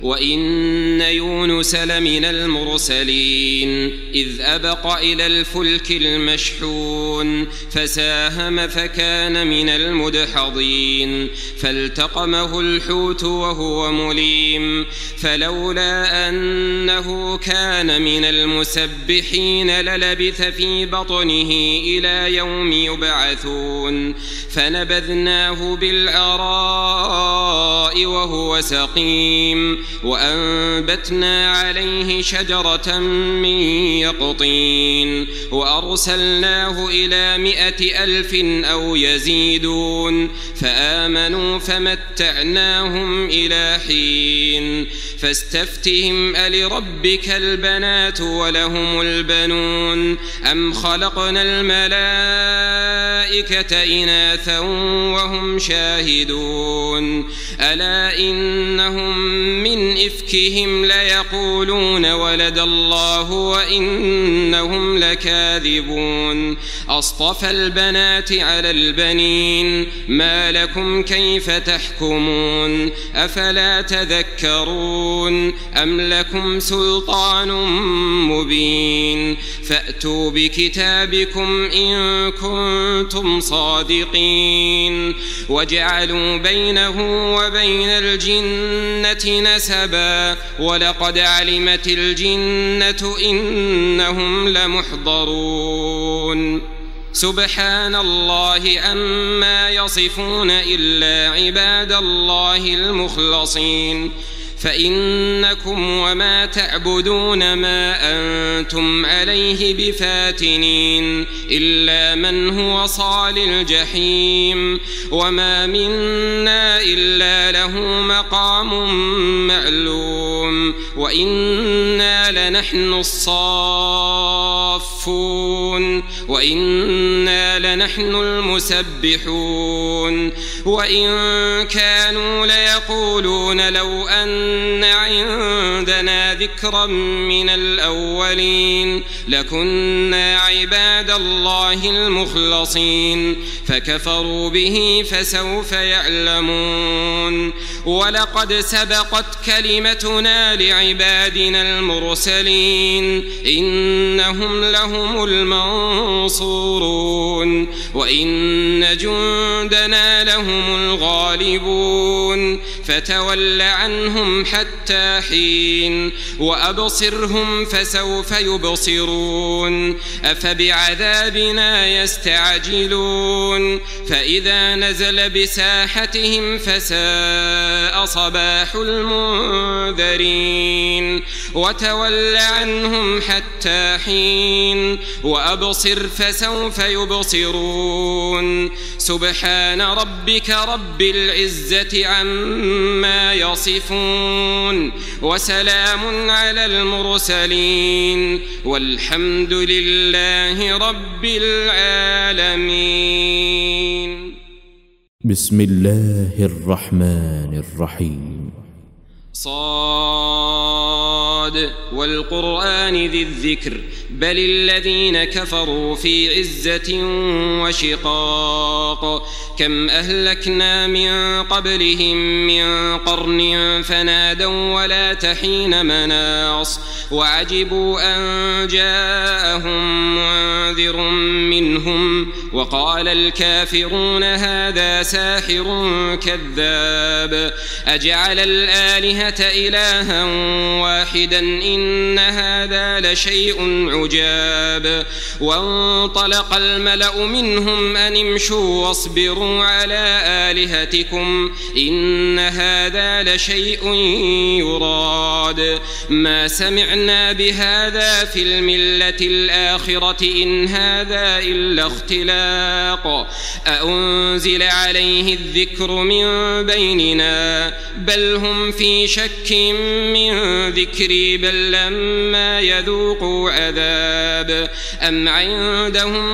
وإن يونس لمن المرسلين إذ أبق إلى الفلك المشحون فساهم فكان من المدحضين فالتقمه الحوت وهو مليم فلولا أنه كان من المسبحين للبث في بطنه إلى يوم يبعثون فنبذناه بالعراء وهو سقيم وأنبتنا عليه شجرة من يقطين وأرسلناه إلى 100,000 أو يزيدون فآمنوا فمتعناهم إلى حين فاستفتهم ألربك البنات ولهم البنون أم خلقنا الملائكة إناثا وهم شاهدون ألا إنهم من إفكهم ليقولون ولد الله وإنهم لكاذبون أصطفى البنات على البنين ما لكم كيف تحكمون أفلا تذكرون أم لكم سلطان مبين فأتوا بكتابكم إن كنتم صادقين وجعلوا بينه وبين الجنة نسبا ولقد علمت الجنة إنهم لمحضرون سبحان الله عما يصفون إلا عباد الله المخلصين فإنكم وما تعبدون ما أنتم عليه بفاتنين إلا من هو صال الجحيم وما منا إلا له مقام معلوم وإنا لنحن الصافون وإنا لنحن المسبحون وإن كانوا ليقولون لو أن عندنا ذكرا من الأولين لكنا عباد الله المخلصين فكفروا به فسوف يعلمون ولقد سبقت كلمتنا لعبادنا المرسلين إنهم لهم المنصورون وإن جندنا لهم الغالبون فتول عنهم حتى حين وأبصرهم فسوف يبصرون أفبعذابنا يستعجلون فإذا نزل بساحتهم فساء صباح المنذرين وتول عنهم حتى حين وأبصر فسوف يبصرون سبحان ربك رب العزة عما يصفون وسلام على المرسلين والحمد لله رب العالمين. بسم الله الرحمن الرحيم. صاد والقرآن ذي الذكر بل الذين كفروا في عزة وشقاق كم أهلكنا من قبلهم من قرن فنادوا ولا تحين مناص وعجبوا أن جاءهم منذر منهم وقال الكافرون هذا ساحر كذاب أجعل الآلهة إلها واحدا إن هذا لشيء عجاب وانطلق الملأ منهم أن امشوا واصبروا على آلهتكم إن هذا لشيء يراد ما سمعنا بهذا في الملة الآخرة إن هذا إلا اختلاق أأنزل عليه الذكر من بيننا بل هم في شك من ذكري بل لما يذوقوا عذاب أم عندهم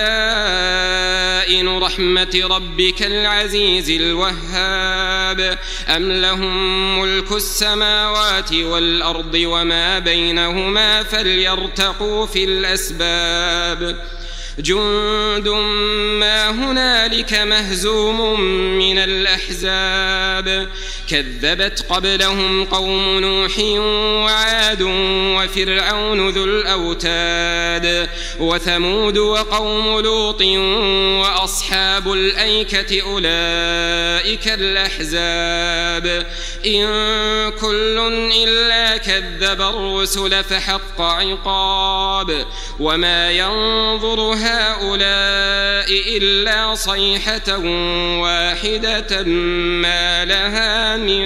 خزائن رحمة ربك العزيز الوهاب أم لهم ملك السماوات والأرض وما بينهما فليرتقوا في الأسباب جند ما هنالك مهزوم من الأحزاب كذبت قبلهم قوم نوح وعاد وفرعون ذو الأوتاد وثمود وقوم لوط وأصحاب الأيكة أولئك الأحزاب إن كل إلا كذب الرسل فحق عقاب وما ينظر هؤلاء إلا صيحة واحدة ما لها من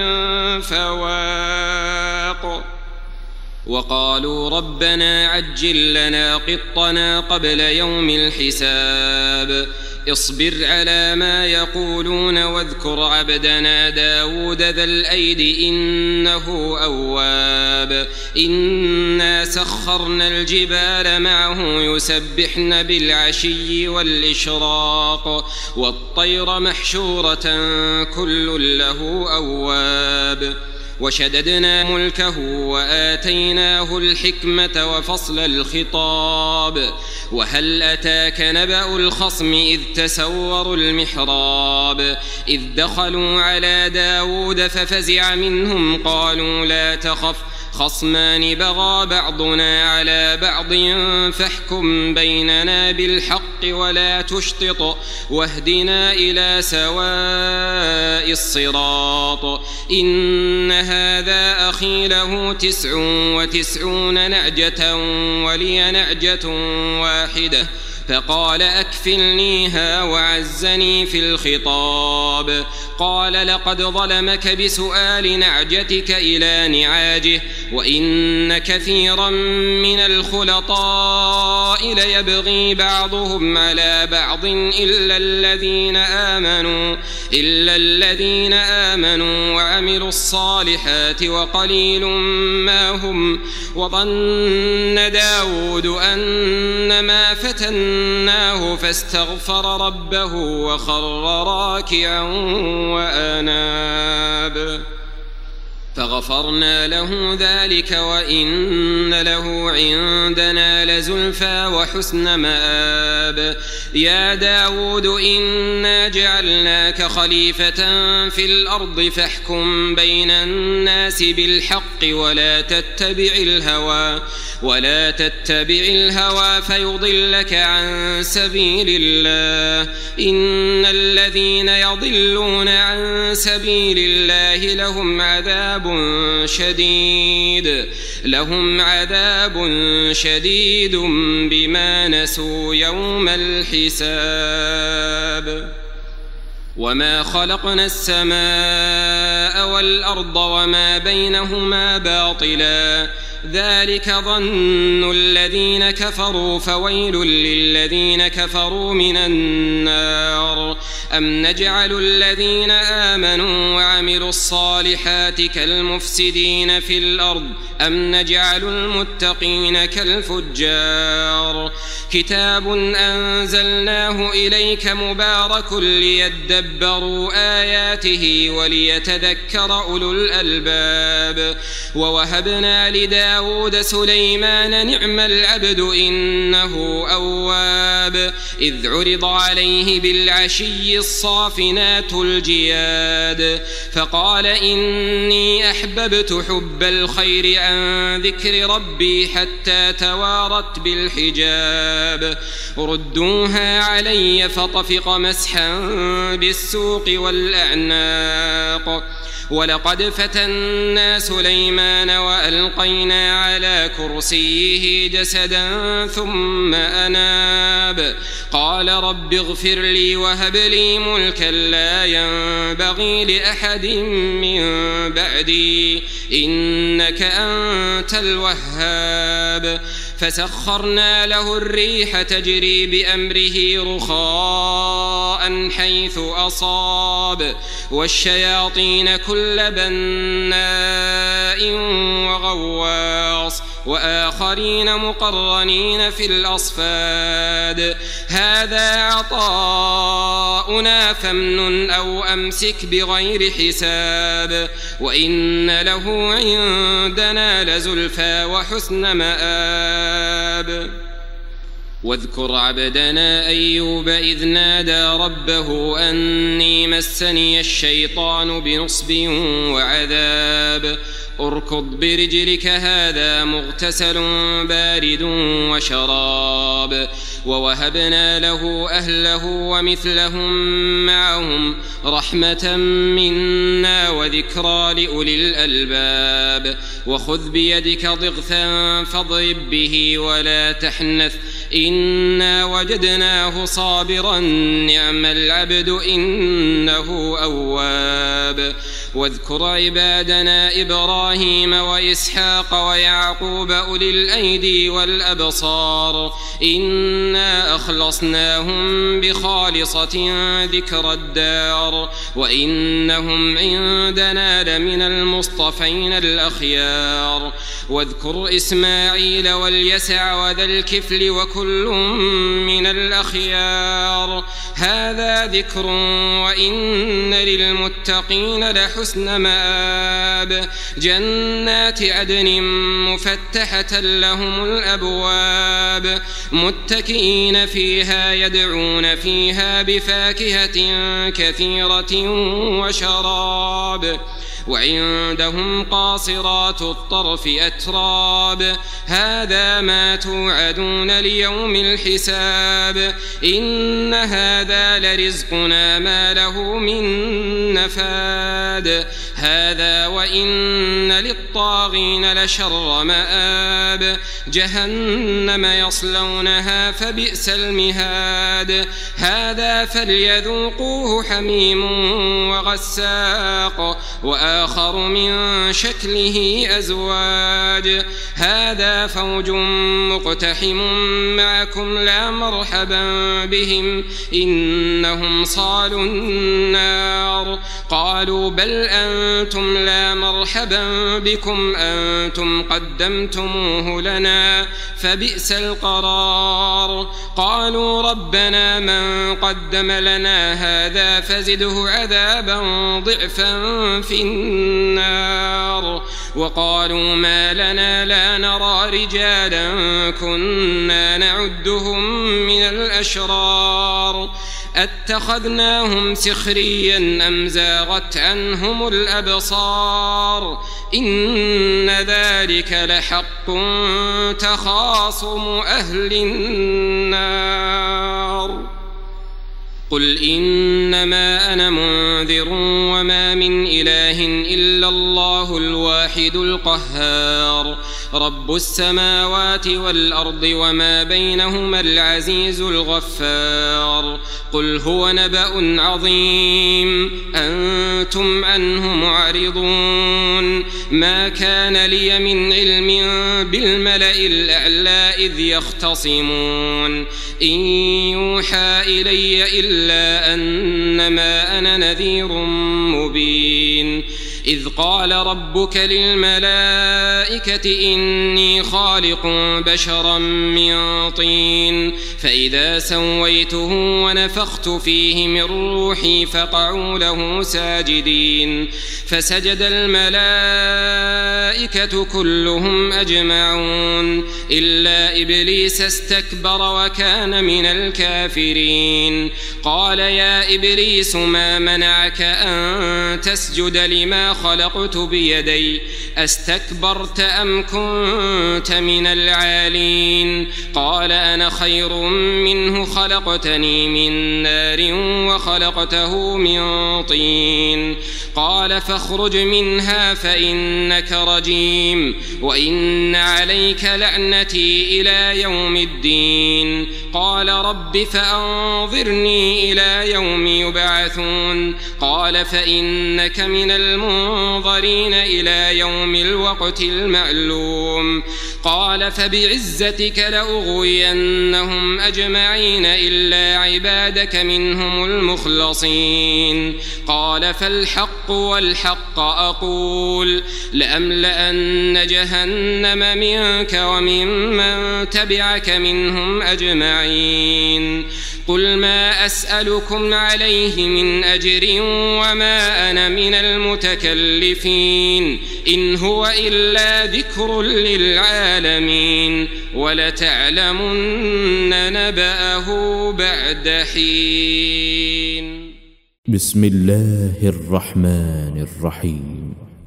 فواق وقالوا ربنا عجل لنا قطنا قبل يوم الحساب اصبر على ما يقولون واذكر عبدنا داود ذا الأيد إنه أواب إنا سخرنا الجبال معه يسبحن بالعشي والإشراق والطير محشورة كل له أواب وشددنا ملكه وآتيناه الحكمة وفصل الخطاب وهل أتاك نبأ الخصم إذ تسوروا المحراب إذ دخلوا على داود ففزع منهم قالوا لا تخف خصمان بغى بعضنا على بعض فاحكم بيننا بالحق ولا تشطط واهدنا إلى سواء الصراط إن هذا أخي له 99 نعجة ولي نعجة واحدة فقال أكفلنيها وعزني في الخطاب قال لقد ظلمك بسؤال نعجتك إلى نعاجه وإن كثيرا من الخلطاء ليبغي بعضهم على بعض إلا الذين آمنوا وعملوا الصالحات وقليل ما هم وظن داود أنما فتناه فاستغفر ربه وخر راكعا وأناب فغفرنا له ذلك وإن له عندنا لزلفى وحسن مآب يا داود إنا جعلناك خليفة في الأرض فاحكم بين الناس بالحق ولا تتبع الهوى فيضلك عن سبيل الله إن الذين يضلون عن سبيل الله لهم عذاب شديد بما نسوا يوم الحساب وما خلقنا السماء والأرض وما بينهما باطلا ذلك ظن الذين كفروا فويل للذين كفروا من النار أم نجعل الذين آمنوا وعملوا الصالحات كالمفسدين في الأرض أم نجعل المتقين كالفجار كتاب أنزلناه إليك مبارك ليدبروا آياته وليتذكر أولو الألباب ووهبنا لداود سليمان نعم العبد إنه أواب إذ عرض عليه بالعشي الصافنات الجياد فقال إني أحببت حب الخير عن ذكر ربي حتى توارت بالحجاب ردوها علي فطفق مسحا بالسوق والأعناق ولقد فتنا سليمان وألقينا على كرسيه جسدا ثم أناب قال رب اغفر لي وهب لي ملكا لا ينبغي لأحد من بعدي إنك أنت الوهاب فسخرنا له الريح تجري بأمره رخاء حيث أصاب والشياطين كل بناء وغواص وآخرين مقرنين في الأصفاد هذا عطاؤنا فامنن أو أمسك بغير حساب وإن له عندنا لزلفى وحسن مآب واذكر عبدنا أيوب إذ نادى ربه أني مسني الشيطان بنصب وعذاب اركض برجلك هذا مغتسل بارد وشراب ووهبنا له أهله ومثلهم معهم رحمة منا وذكرى لأولي الألباب وخذ بيدك ضغثا فاضرب به ولا تحنث إنا وجدناه صابرا نعم العبد إنه أواب واذكر عبادنا إبراهيم وإسحاق ويعقوب أولي الأيدي والأبصار إنا أخلصناهم بخالصة ذكر الدار وإنهم عندنا لمن المصطفين الأخيار واذكر إسماعيل واليسع وذا الكفل وكل من الأخيار هذا ذكر وإن للمتقين لحسن مآب جنات عدن مفتحة لهم الأبواب متكئين فيها يدعون فيها بفاكهة كثيرة وشراب وعندهم قاصرات الطرف أتراب هذا ما توعدون ليوم الحساب إن هذا لرزقنا ما له من نفاد هذا وإن للطاغين لشر مآب جهنم يصلونها فبئس المهاد هذا فليذوقوه حميم وغساق وآخر من شكله أزواج هذا فوج مقتحم معكم لا مرحبا بهم إنهم صالوا النار قالوا بل أنتم لا مرحبا بكم أنتم قدمتموه لنا فبئس القرار قالوا ربنا من قدم لنا هذا فزده عذابا ضعفا في النار وقالوا ما لنا لا نرى رجالا كنا نعدهم من الأشرار أتخذناهم سخريا أم زاغت عنهم الأبصار إن ذلك لحق تخاصم أهل النار قل إنما أنا منذر وما من إله إلا الله الواحد القهار رب السماوات والأرض وما بينهما العزيز الغفار قل هو نبأ عظيم أنتم عنه معرضون ما كان لي من علم بالملأ الأعلى إذ يختصمون إن يوحى إلي إلا أنما أنا نذير مبين إذ قال ربك للملائكة إني خالق بشرا من طين فإذا سويته ونفخت فيه من روحي فقعوا له ساجدين فسجد الملائكة كلهم أجمعون إلا إبليس استكبر وكان من الكافرين قال يا إبليس ما منعك أن تسجد لما خلقت بيدي أستكبرت أم كنت من العالين قال أنا خير منه خلقتني من نار وخلقته من طين قال فاخرج منها فإنك رجيم وإن عليك لعنتي إلى يوم الدين قال رب فأنظرني إلى يوم يبعثون قال فإنك من المنظرين إلى يوم الوقت المعلوم قال فبعزتك لأغوينهم أجمعين إلا عبادك منهم المخلصين قال فالحق والحق أقول لأملأن جهنم منك وممن تبعك منهم أجمعين قل ما أسألكم عليه من أجر وما أنا من المتكلفين إن هو إلا ذكر للعالمين ولتعلمن نبأه بعد حين. بسم الله الرحمن الرحيم.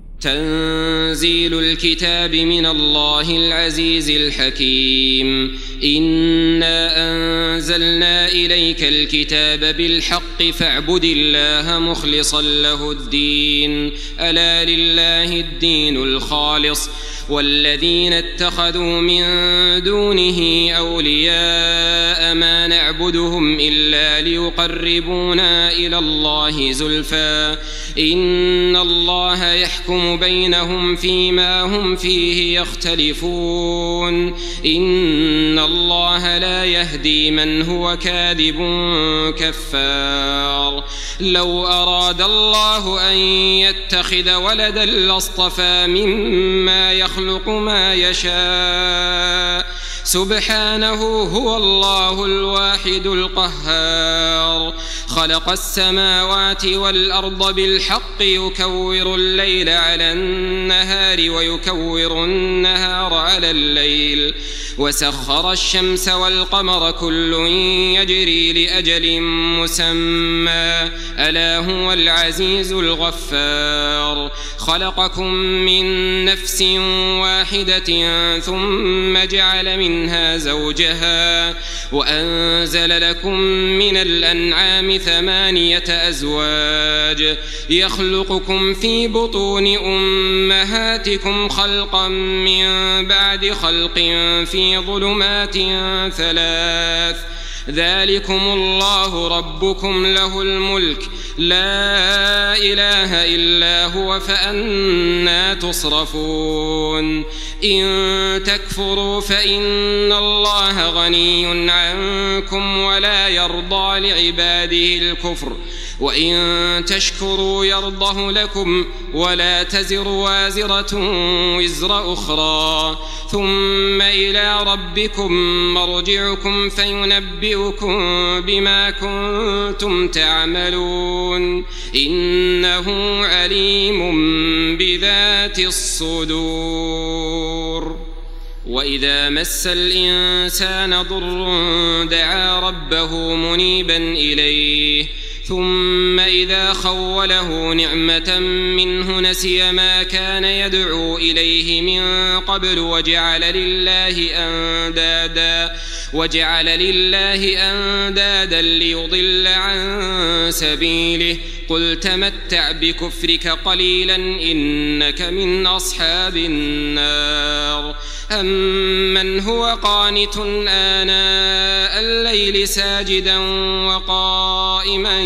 تنزيل الكتاب من الله العزيز الحكيم. إنا أنزلنا إليك الكتاب بالحق فاعبد الله مخلصا له الدين ألا لله الدين الخالص والذين اتخذوا من دونه أولياء ما نعبدهم إلا ليقربونا إلى الله زلفى إن الله يحكم بينهم فيما هم فيه يختلفون إن الله لا يهدي من هو كاذب كفار. لو أراد الله أن يتخذ ولدا لاصطفى مما يخلق ما يشاء سبحانه هو الله الواحد القهار. خلق السماوات والأرض بالحق يكور الليل على النهار ويكور النهار على الليل وسخر الشمس والقمر كل يجري لأجل مسمى ألا هو العزيز الغفار. خلقكم من نفس واحدة ثم جعل منها زوجها وأنزل لكم من الأنعام 8 أزواج يخلقكم في بطون أمهاتكم خلقا من بعد خلق في ظلمات 3 ذلكم الله ربكم له الملك لا إله إلا هو فأنى تصرفون. إن تكفروا فإن الله غني عنكم ولا يرضى لعباده الكفر وإن تشكروا يرضه لكم ولا تزر وازرة وزر أخرى ثم إلى ربكم مرجعكم فينبئكم بما كنتم تعملون إنه عليم بذات الصدور. وإذا مس الإنسان ضر دعا ربه منيبا إليه ثم إذا خوله نعمة منه نسي ما كان يدعو إليه من قبل وجعل لله أندادا ليضل عن سبيله قل تمتع بكفرك قليلا إنك من أصحاب النار. أمن هو قانت آناء الليل ساجدا وقائما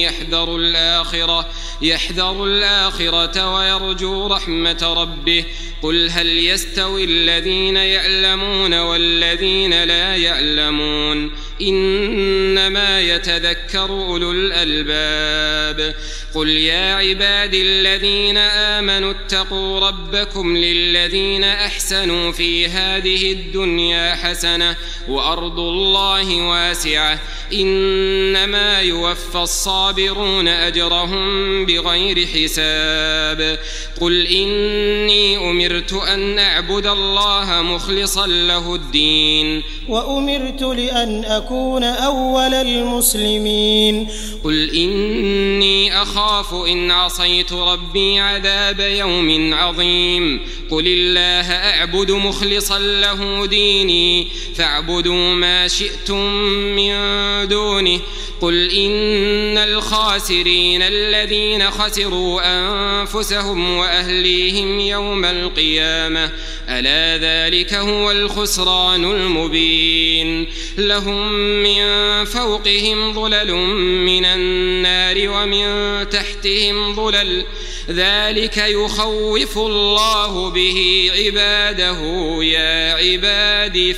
يحذر الآخرة ويرجو رحمة ربه قل هل يستوي الذين يعلمون والذين لا يعلمون إنما يتذكر أولو الألباب. قل يا عبادي الذين آمنوا اتقوا ربكم للذين أحسنوا في هذه الدنيا حسنة وأرض الله واسعة إنما يوفى الصابرون أجرهم بغير حساب. قل إني أمرت أن أعبد الله مخلصا له الدين وأمرت لأن أكون أول المسلمين. قل إني أخاف إن عصيت ربي عذاب يوم عظيم. قل الله أعبد مخلصا له ديني فاعبدوا ما شئتم من دونه. قل إن الخاسرين الذين خسروا أنفسهم وأهليهم يوم القيامة ألا ذلك هو الخسران المبين. لهم من فوقهم ظلل من النار ومن تحتهم ظلل ذلك يخوف الله به عباده يا عباد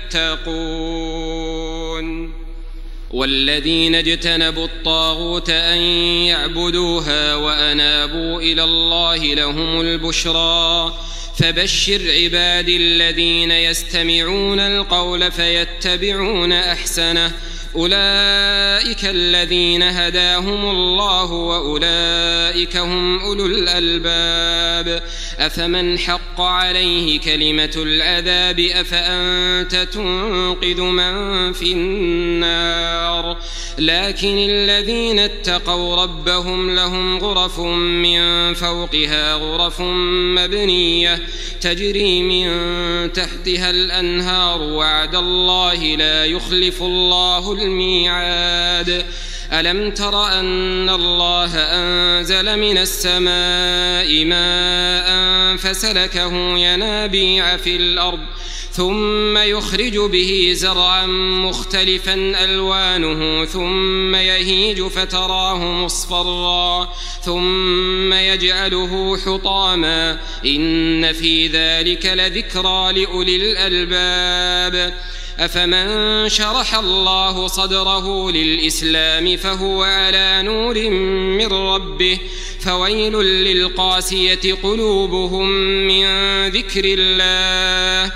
فاتقون. والذين اجتنبوا الطاغوت أن يعبدوها وأنابوا إلى الله لهم البشرى فبشر عبادي الذين يستمعون القول فيتبعون أحسنه أولئك الذين هداهم الله وأولئك هم أولو الألباب أفمن حق عليه كلمة العذاب أفأنت تنقذ من في النار لكن الذين اتقوا ربهم لهم غرف من فوقها غرف مبنية تجري من تحتها الأنهار وعد الله لا يخلف الله الميعاد ألم تر أن الله أنزل من السماء ماء فسلكه ينابيع في الأرض ثم يخرج به زرعا مختلفا ألوانه ثم يهيج فتراه مصفرا ثم يجعله حطاما إن في ذلك لذكرى لأولي الألباب أفمن شرح الله صدره للإسلام فهو على نور من ربه فويل للقاسية قلوبهم من ذكر الله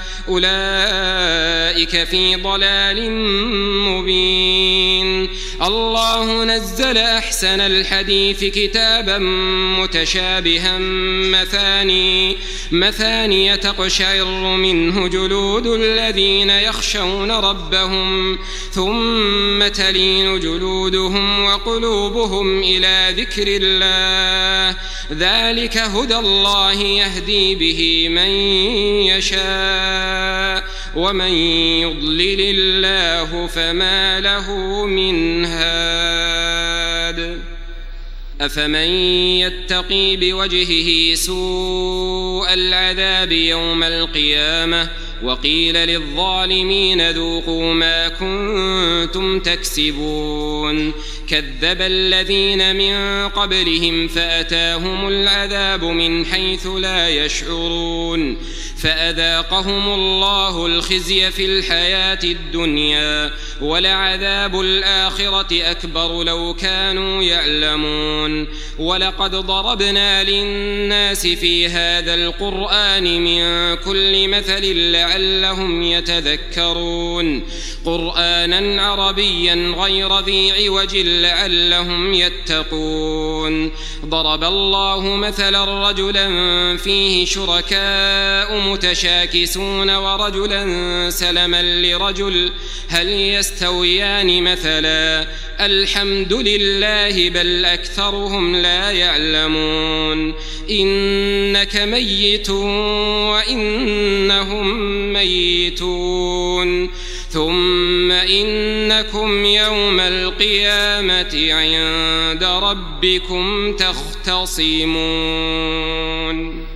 أولئك في ضلال مبين الله نزل أحسن الحديث كتابا متشابها مثاني تقشعر منه جلود الذين يخشون ربهم ثم تلين جلودهم وقلوبهم إلى ذكر الله ذلك هدى الله يهدي به من يشاء ومن يضلل الله فما له من هاد أفمن يتقي بوجهه سوء العذاب يوم القيامة وقيل للظالمين ذوقوا ما كنتم تكسبون كذب الذين من قبلهم فأتاهم العذاب من حيث لا يشعرون فأذاقهم الله الخزي في الحياة الدنيا ولعذاب الآخرة أكبر لو كانوا يعلمون ولقد ضربنا للناس في هذا القرآن من كل مثل لعلهم يتذكرون قرآنا عربيا غير ذي عوج لعلهم يتقون ضرب الله مثلا رجلا فيه شركاء متشاكسون ورجلا سلما لرجل هل يستويان مثلا الحمد لله بل أكثرهم لا يعلمون إنك ميت وإنهم ميتون ثم إنكم يوم القيامة عند ربكم تختصمون